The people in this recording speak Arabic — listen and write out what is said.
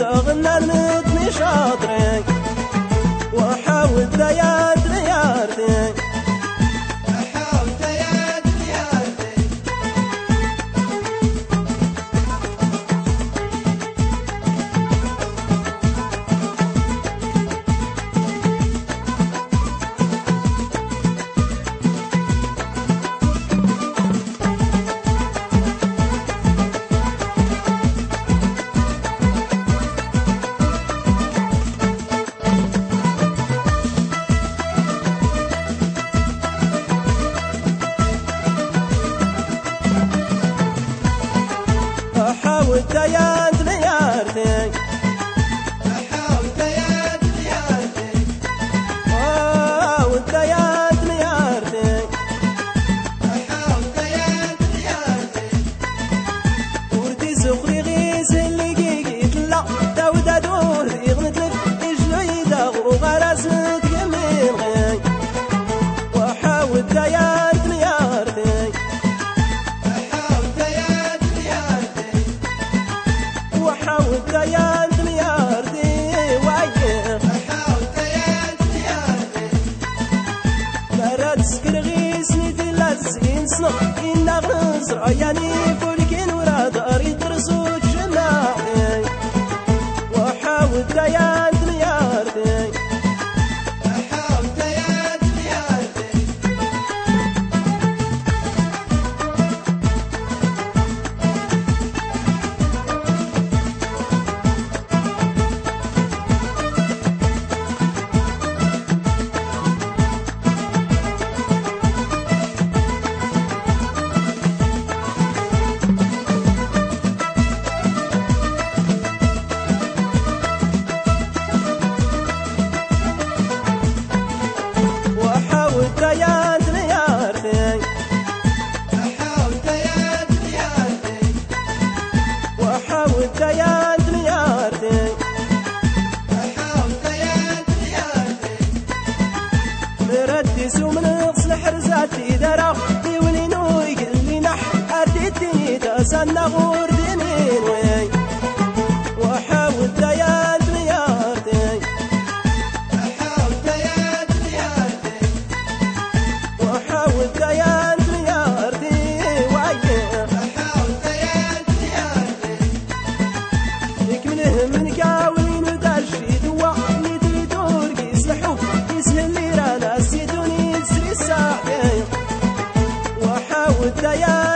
تغنى المتني شاطرين وحاول ديات ليارتين حاول ديات ليارتين حاول ديات ليارتين حاول ديات ليارتين حاول ديات ليارتين وردي سخري غيس اللي جيت لا داود دور يغنت لك اجلو يدغ وغرس تقمين غي وحاول ديات ليارتين حاول ديات ليارتي وعيه حاول ديات ليارتي لا تسكر غيسني تلاسين صنع إنا غنص عياني فولكين ورا داري ترسوت جماعي وحاول ديات ليارتي حاول ديات ليارتي ديات ليارتين حاول ديات ليارتين وحاول ديات ليارتين حاول ديات ليارتين مردس ومنقص الحرزاتي درا يولي نوي قلي نح أديتني تسنى غور دينين وي وحاول ديات ليارتين حاول ديات ليارتي وعيه حاول ديات ليارتي يكمله من كاوين وداشي دوا يدري دور يسلحو يسهل لي رانا سيدوني يسري الساعتين وحاول ديات